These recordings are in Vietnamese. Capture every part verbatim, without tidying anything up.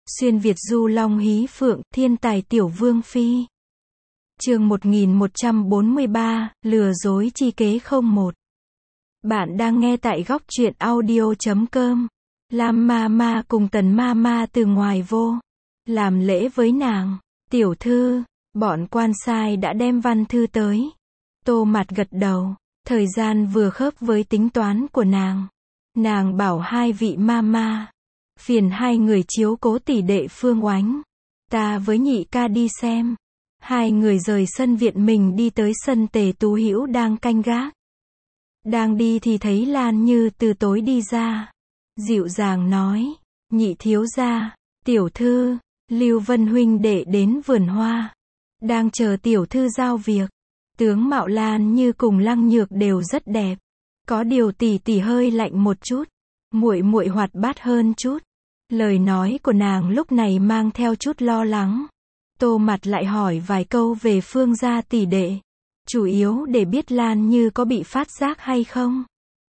Xuyên Việt du long hí phượng, thiên tài tiểu vương phi. Chương một nghìn một trăm bốn mươi ba, lừa dối chi kế không một. Bạn đang nghe tại góc truyện audio chấm com. Lam ma ma cùng Tần ma ma từ ngoài vô. Làm lễ với nàng. Tiểu thư, bọn quan sai đã đem văn thư tới. Tô Mạt gật đầu. Thời gian vừa khớp với tính toán của nàng. Nàng bảo hai vị ma ma. Phiền hai người chiếu cố tỷ đệ Phương Oánh. Ta với nhị ca đi xem. Hai người rời sân viện mình đi tới sân Tề Tú Hữu đang canh gác. Đang đi thì thấy Lan Như từ tối đi ra. Dịu dàng nói, nhị thiếu gia, tiểu thư, Lưu Vân huynh đệ đến vườn hoa. Đang chờ tiểu thư giao việc. Tướng mạo Lan Như cùng Lăng Nhược đều rất đẹp. Có điều tỷ tỷ hơi lạnh một chút. Muội muội hoạt bát hơn chút. Lời nói của nàng lúc này mang theo chút lo lắng. Tô Mạt lại hỏi vài câu về Phương gia tỷ đệ. Chủ yếu để biết Lan Như có bị phát giác hay không.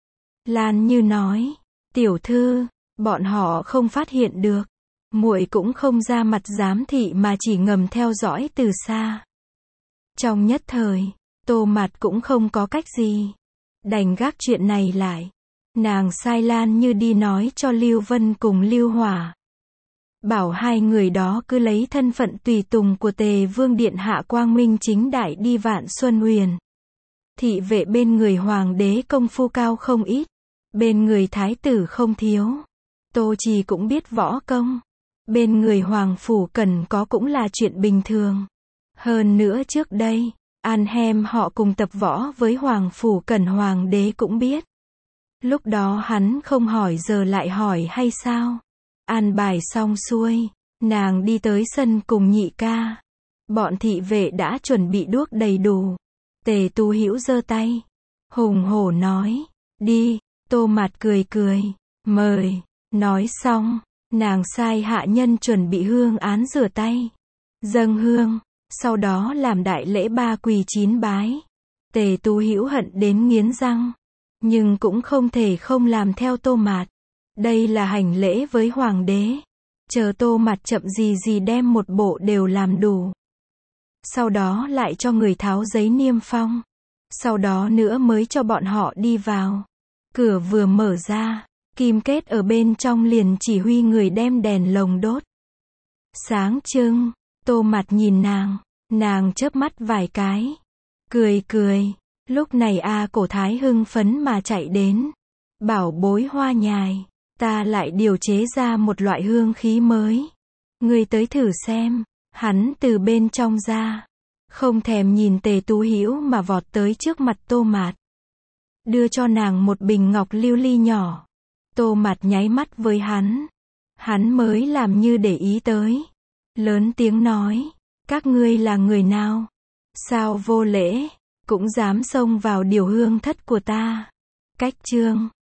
Lan Như nói, tiểu thư, bọn họ không phát hiện được. Muội cũng không ra mặt giám thị mà chỉ ngầm theo dõi từ xa. Trong nhất thời, Tô Mạt cũng không có cách gì. Đành gác chuyện này lại. Nàng sai Lan Như đi nói cho Lưu Vân cùng Lưu Hỏa. Bảo hai người đó cứ lấy thân phận tùy tùng của Tề Vương Điện Hạ quang minh chính đại đi Vạn Xuân Huyền. Thị vệ bên người hoàng đế công phu cao không ít. Bên người thái tử không thiếu. Tô Trì cũng biết võ công. Bên người hoàng phủ cần có cũng là chuyện bình thường. Hơn nữa trước đây, An Hem họ cùng tập võ với hoàng phủ cần hoàng đế cũng biết. Lúc đó hắn không hỏi giờ lại hỏi hay sao? An bài xong xuôi, nàng đi tới sân cùng nhị ca. Bọn thị vệ đã chuẩn bị đuốc đầy đủ. Tề Tú Hữu giơ tay, hùng hổ nói, đi. Tô Mạt cười cười, mời. Nói xong, nàng sai hạ nhân chuẩn bị hương án rửa tay, dâng hương, sau đó làm đại lễ ba quỳ chín bái. Tề Tú Hữu hận đến nghiến răng, nhưng cũng không thể không làm theo Tô Mạt. Đây là hành lễ với hoàng đế. Chờ Tô Mạt chậm gì gì đem một bộ đều làm đủ. Sau đó lại cho người tháo giấy niêm phong. Sau đó nữa mới cho bọn họ đi vào. Cửa vừa mở ra, Kim Kết ở bên trong liền chỉ huy người đem đèn lồng đốt. Sáng trưng, Tô Mạt nhìn nàng, nàng chớp mắt vài cái. Cười cười, lúc này A Cổ Thái hưng phấn mà chạy đến. Bảo bối hoa nhài, ta lại điều chế ra một loại hương khí mới. Ngươi tới thử xem. Hắn từ bên trong ra, không thèm nhìn Tề Tú Hữu mà vọt tới trước mặt Tô Mạt. Đưa cho nàng một bình ngọc lưu ly nhỏ. Tô Mạt nháy mắt với hắn. Hắn mới làm như để ý tới. Lớn tiếng nói, các ngươi là người nào? Sao vô lễ, cũng dám xông vào điều hương thất của ta? Cách chương